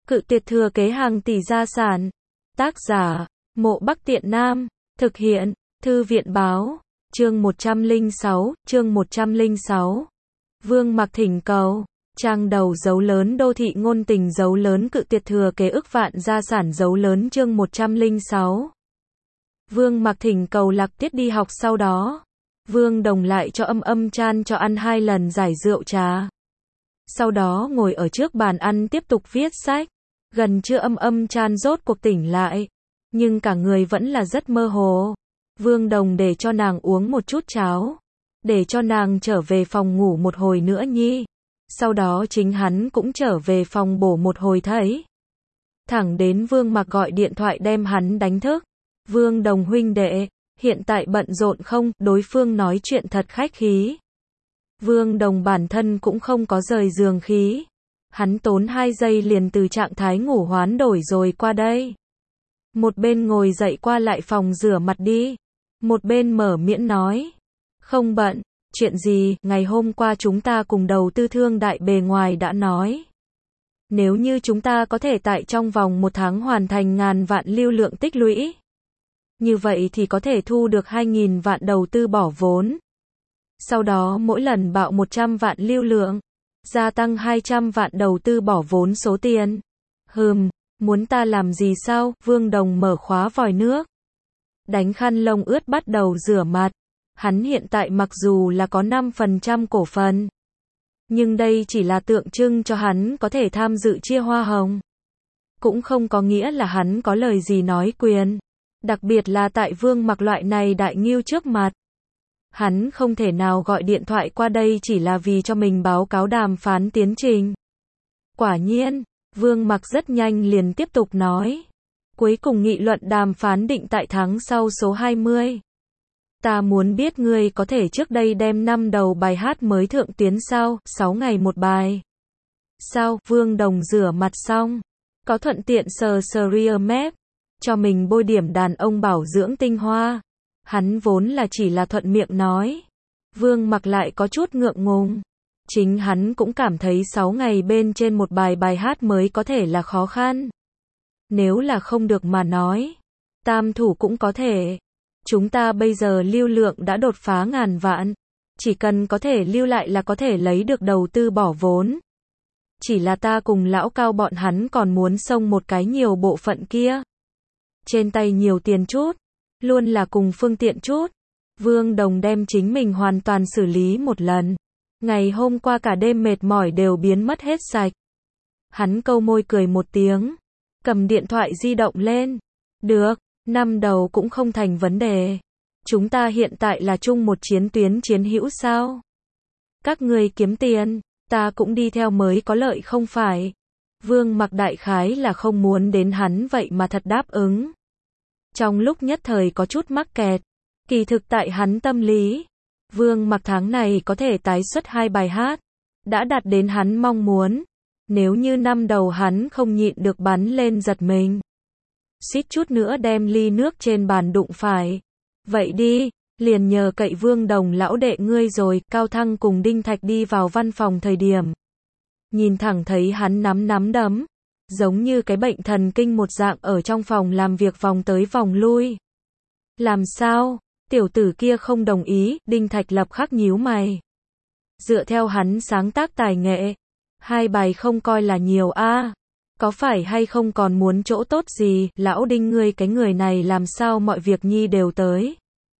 Cự tuyệt thừa kế hàng tỷ gia sản. Tác giả, Mộ Bắc Tiện Nam. Thực hiện, Thư viện báo. Chương 106. Vương Mặc thỉnh cầu. Trang đầu dấu lớn đô thị ngôn tình dấu lớn cự tuyệt thừa kế ức vạn gia sản dấu lớn chương 106. Vương Mặc thỉnh cầu Lạc Tiết đi học sau đó. Vương Đồng lại cho Âm Chan cho ăn 2 lần giải rượu trà. Sau đó ngồi ở trước bàn ăn tiếp tục viết sách. Gần trưa Âm Chan rốt cuộc tỉnh lại. Nhưng cả người vẫn là rất mơ hồ. Vương Đồng để cho nàng uống một chút cháo. Để cho nàng trở về phòng ngủ một hồi nữa nhi. Sau đó chính hắn cũng trở về phòng bổ một hồi thấy. Thẳng đến Vương Mặc gọi điện thoại đem hắn đánh thức. Vương Đồng huynh đệ, hiện tại bận rộn không? Đối phương nói chuyện thật khách khí. Vương Đồng bản thân cũng không có rời giường khí. Hắn tốn 2 giây liền từ trạng thái ngủ hoán đổi rồi qua đây. Một bên ngồi dậy qua lại phòng rửa mặt đi. Một bên mở miệng nói. Không bận, chuyện gì, ngày hôm qua chúng ta cùng đầu tư thương đại bề ngoài đã nói. Nếu như chúng ta có thể tại trong vòng 1 tháng hoàn thành ngàn vạn lưu lượng tích lũy. Như vậy thì có thể thu được 2.000 vạn đầu tư bỏ vốn. Sau đó mỗi lần bạo 100 vạn lưu lượng. Gia tăng 200 vạn đầu tư bỏ vốn số tiền. Muốn ta làm gì sao? Vương Đồng mở khóa vòi nước. Đánh khăn lông ướt bắt đầu rửa mặt. Hắn hiện tại mặc dù là có 5% cổ phần. Nhưng đây chỉ là tượng trưng cho hắn có thể tham dự chia hoa hồng. Cũng không có nghĩa là hắn có lời gì nói quyền. Đặc biệt là tại Vương Mặc loại này đại ngưu trước mặt. Hắn không thể nào gọi điện thoại qua đây chỉ là vì cho mình báo cáo đàm phán tiến trình. Quả nhiên, Vương Mặc rất nhanh liền tiếp tục nói. Cuối cùng nghị luận đàm phán định tại tháng sau số 20. Ta muốn biết ngươi có thể trước đây đem 5 đầu bài hát mới thượng tuyến sao, 6 ngày một bài. Sao? Vương Đồng rửa mặt xong. Có thuận tiện sờ rear map. Cho mình bôi điểm đàn ông bảo dưỡng tinh hoa. Hắn vốn là chỉ là thuận miệng nói. Vương Mặc lại có chút ngượng ngùng. Chính hắn cũng cảm thấy 6 ngày bên trên một bài hát mới có thể là khó khăn. Nếu là không được mà nói. Tam thủ cũng có thể. Chúng ta bây giờ lưu lượng đã đột phá ngàn vạn. Chỉ cần có thể lưu lại là có thể lấy được đầu tư bỏ vốn. Chỉ là ta cùng lão Cao bọn hắn còn muốn xông một cái nhiều bộ phận kia. Trên tay nhiều tiền chút. Luôn là cùng phương tiện chút. Vương Đồng đem chính mình hoàn toàn xử lý một lần. Ngày hôm qua cả đêm mệt mỏi đều biến mất hết sạch. Hắn câu môi cười một tiếng. Cầm điện thoại di động lên. Được, 5 đầu cũng không thành vấn đề. Chúng ta hiện tại là chung một chiến tuyến chiến hữu sao? Các ngươi kiếm tiền, ta cũng đi theo mới có lợi không phải? Vương Mặc đại khái là không muốn đến hắn vậy mà thật đáp ứng. Trong lúc nhất thời có chút mắc kẹt. Kỳ thực tại hắn tâm lý. Vương Mặc tháng này có thể tái xuất 2 bài hát. Đã đạt đến hắn mong muốn. Nếu như 5 đầu hắn không nhịn được bắn lên giật mình. Suýt chút nữa đem ly nước trên bàn đụng phải. Vậy đi, liền nhờ cậy Vương Đồng lão đệ ngươi rồi. Cao Thăng cùng Đinh Thạch đi vào văn phòng thời điểm. Nhìn thẳng thấy hắn nắm đấm. Giống như cái bệnh thần kinh một dạng ở trong phòng làm việc vòng tới vòng lui. Làm sao? Tiểu tử kia không đồng ý. Đinh Thạch lập khắc nhíu mày. Dựa theo hắn sáng tác tài nghệ. 2 bài không coi là nhiều a. Có phải hay không còn muốn chỗ tốt gì? Lão Đinh ngươi cái người này làm sao mọi việc nhi đều tới.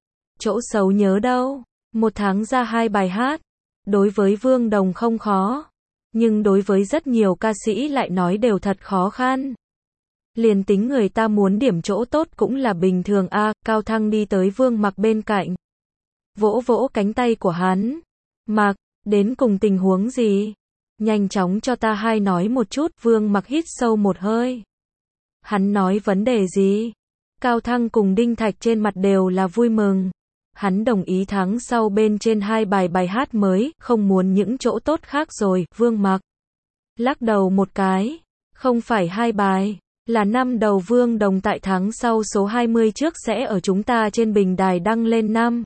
Chỗ xấu nhớ đâu. 1 tháng ra 2 bài hát. Đối với Vương Đồng không khó. Nhưng đối với rất nhiều ca sĩ lại nói đều thật khó khăn. Liền tính người ta muốn điểm chỗ tốt cũng là bình thường a. Cao Thăng đi tới Vương Mặc bên cạnh. Vỗ vỗ cánh tay của hắn. Mặc, đến cùng tình huống gì? Nhanh chóng cho ta hai nói một chút. Vương Mặc hít sâu một hơi. Hắn nói vấn đề gì? Cao Thăng cùng Đinh Thạch trên mặt đều là vui mừng. Hắn đồng ý tháng sau bên trên 2 bài hát mới, không muốn những chỗ tốt khác rồi. Vương Mặc lắc đầu một cái. Không phải 2 bài, là 5 đầu. Vương Đồng tại tháng sau số 20 trước sẽ ở chúng ta trên bình đài đăng lên 5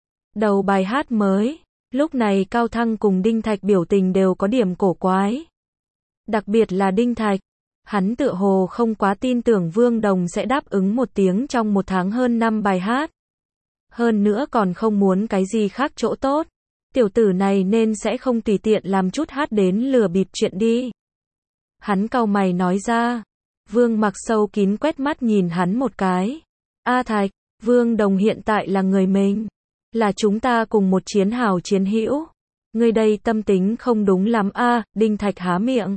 đầu bài hát mới. Lúc này Cao Thăng cùng Đinh Thạch biểu tình đều có điểm cổ quái. Đặc biệt là Đinh Thạch. Hắn tựa hồ không quá tin tưởng Vương Đồng sẽ đáp ứng một tiếng trong một tháng hơn 5 bài hát. Hơn nữa còn không muốn cái gì khác chỗ tốt. Tiểu tử này nên sẽ không tùy tiện làm chút hát đến lừa bịp chuyện đi. Hắn cau mày nói ra. Vương Mặc sâu kín quét mắt nhìn hắn một cái. A Thạch, Vương Đồng hiện tại là người mình. Là chúng ta cùng một chiến hào chiến hữu. Ngươi đây tâm tính không đúng lắm a. Đinh Thạch há miệng.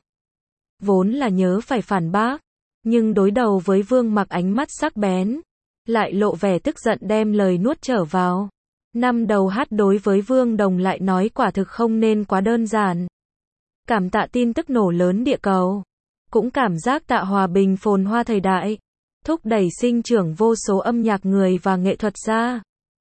Vốn là nhớ phải phản bác. Nhưng đối đầu với Vương Mặc ánh mắt sắc bén. Lại lộ vẻ tức giận đem lời nuốt trở vào. Năm đầu hát đối với Vương Đồng lại nói quả thực không nên quá đơn giản. Cảm tạ tin tức nổ lớn địa cầu. Cũng cảm giác tạ hòa bình phồn hoa thời đại. Thúc đẩy sinh trưởng vô số âm nhạc người và nghệ thuật gia.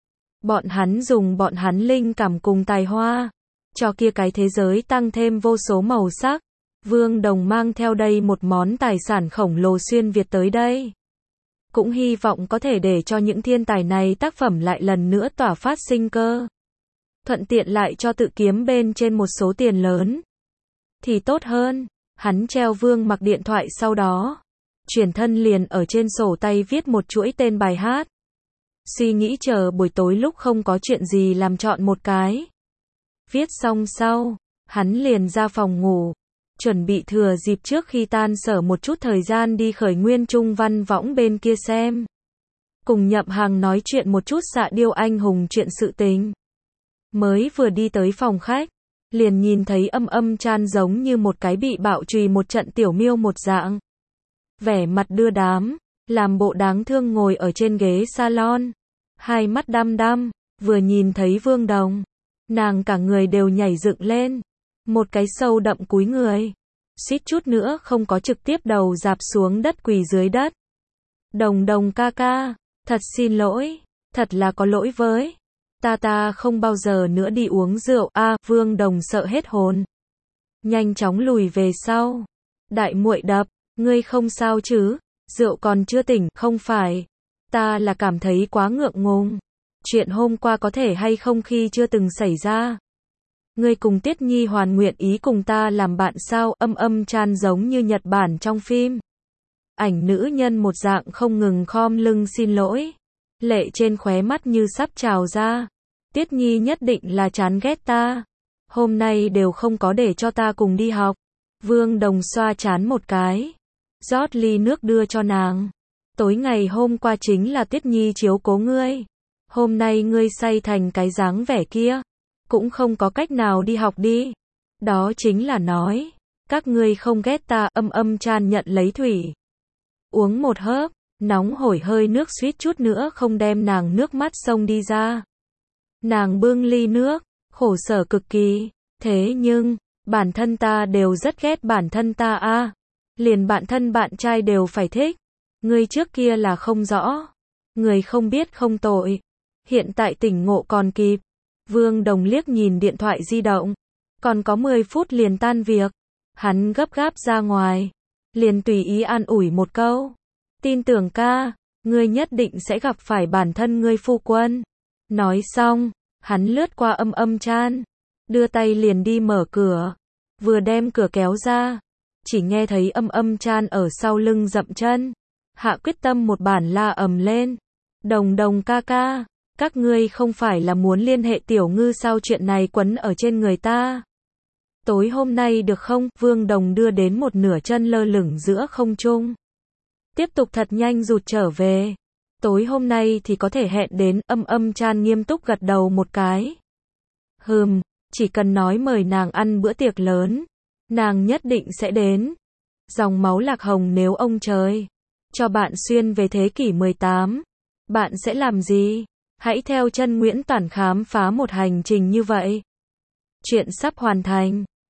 Bọn hắn dùng bọn hắn linh cảm cùng tài hoa. Cho kia cái thế giới tăng thêm vô số màu sắc. Vương Đồng mang theo đây một món tài sản khổng lồ xuyên Việt tới đây. Cũng hy vọng có thể để cho những thiên tài này tác phẩm lại lần nữa tỏa phát sinh cơ. Thuận tiện lại cho tự kiếm bên trên một số tiền lớn. Thì tốt hơn. Hắn treo Vương Mặc điện thoại sau đó. Chuyển thân liền ở trên sổ tay viết một chuỗi tên bài hát. Suy nghĩ chờ buổi tối lúc không có chuyện gì làm chọn một cái. Viết xong sau, hắn liền ra phòng ngủ. Chuẩn bị thừa dịp trước khi tan sở một chút thời gian đi khởi nguyên trung văn võng bên kia xem. Cùng Nhậm Hằng nói chuyện một chút Xạ Điêu anh hùng chuyện sự tình. Mới vừa đi tới phòng khách, liền nhìn thấy Âm Chan giống như một cái bị bạo chùy một trận tiểu miêu một dạng. Vẻ mặt đưa đám, làm bộ đáng thương ngồi ở trên ghế salon. Hai mắt đăm đăm, vừa nhìn thấy Vương Đồng. Nàng cả người đều nhảy dựng lên. Một cái sâu đậm cúi người. Suýt chút nữa không có trực tiếp đầu dạp xuống đất quỳ dưới đất. Đồng ca ca, thật xin lỗi, thật là có lỗi với. Ta không bao giờ nữa đi uống rượu a. Vương Đồng sợ hết hồn. Nhanh chóng lùi về sau. Đại muội đập, ngươi không sao chứ? Rượu còn chưa tỉnh, không phải. Ta là cảm thấy quá ngượng ngùng. Chuyện hôm qua có thể hay không khi chưa từng xảy ra. Ngươi cùng Tiết Nhi hoàn nguyện ý cùng ta làm bạn sao? Âm Chan giống như Nhật Bản trong phim. Ảnh nữ nhân một dạng không ngừng khom lưng xin lỗi. Lệ trên khóe mắt như sắp trào ra. Tiết Nhi nhất định là chán ghét ta. Hôm nay đều không có để cho ta cùng đi học. Vương Đồng xoa trán một cái. Rót ly nước đưa cho nàng. Tối ngày hôm qua chính là Tiết Nhi chiếu cố ngươi. Hôm nay ngươi say thành cái dáng vẻ kia. Cũng không có cách nào đi học đi. Đó chính là nói. Các ngươi không ghét ta. Âm Chan nhận lấy thủy. Uống một hớp. Nóng hổi hơi nước suýt chút nữa không đem nàng nước mắt xông đi ra. Nàng bưng ly nước. Khổ sở cực kỳ. Thế nhưng, bản thân ta đều rất ghét bản thân ta a. Liền bạn thân bạn trai đều phải thích. Ngươi trước kia là không rõ. Người không biết không tội. Hiện tại tỉnh ngộ còn kịp. Vương Đồng liếc nhìn điện thoại di động. Còn có 10 phút liền tan việc. Hắn gấp gáp ra ngoài. Liền tùy ý an ủi một câu. Tin tưởng ca, ngươi nhất định sẽ gặp phải bản thân ngươi phu quân. Nói xong, hắn lướt qua Âm Chan. Đưa tay liền đi mở cửa. Vừa đem cửa kéo ra. Chỉ nghe thấy Âm Chan ở sau lưng dậm chân. Hạ quyết tâm một bản la ầm lên. Đồng ca ca. Các ngươi không phải là muốn liên hệ Tiểu Ngư sao? Chuyện này quấn ở trên người ta. Tối hôm nay được không? Vương Đồng đưa đến một nửa chân lơ lửng giữa không trung. Tiếp tục thật nhanh rụt trở về. Tối hôm nay thì có thể hẹn đến. Âm Chan nghiêm túc gật đầu một cái. Chỉ cần nói mời nàng ăn bữa tiệc lớn. Nàng nhất định sẽ đến. Dòng máu Lạc Hồng nếu ông trời cho bạn xuyên về thế kỷ 18. Bạn sẽ làm gì? Hãy theo chân Nguyễn Toản khám phá một hành trình như vậy. Chuyện sắp hoàn thành.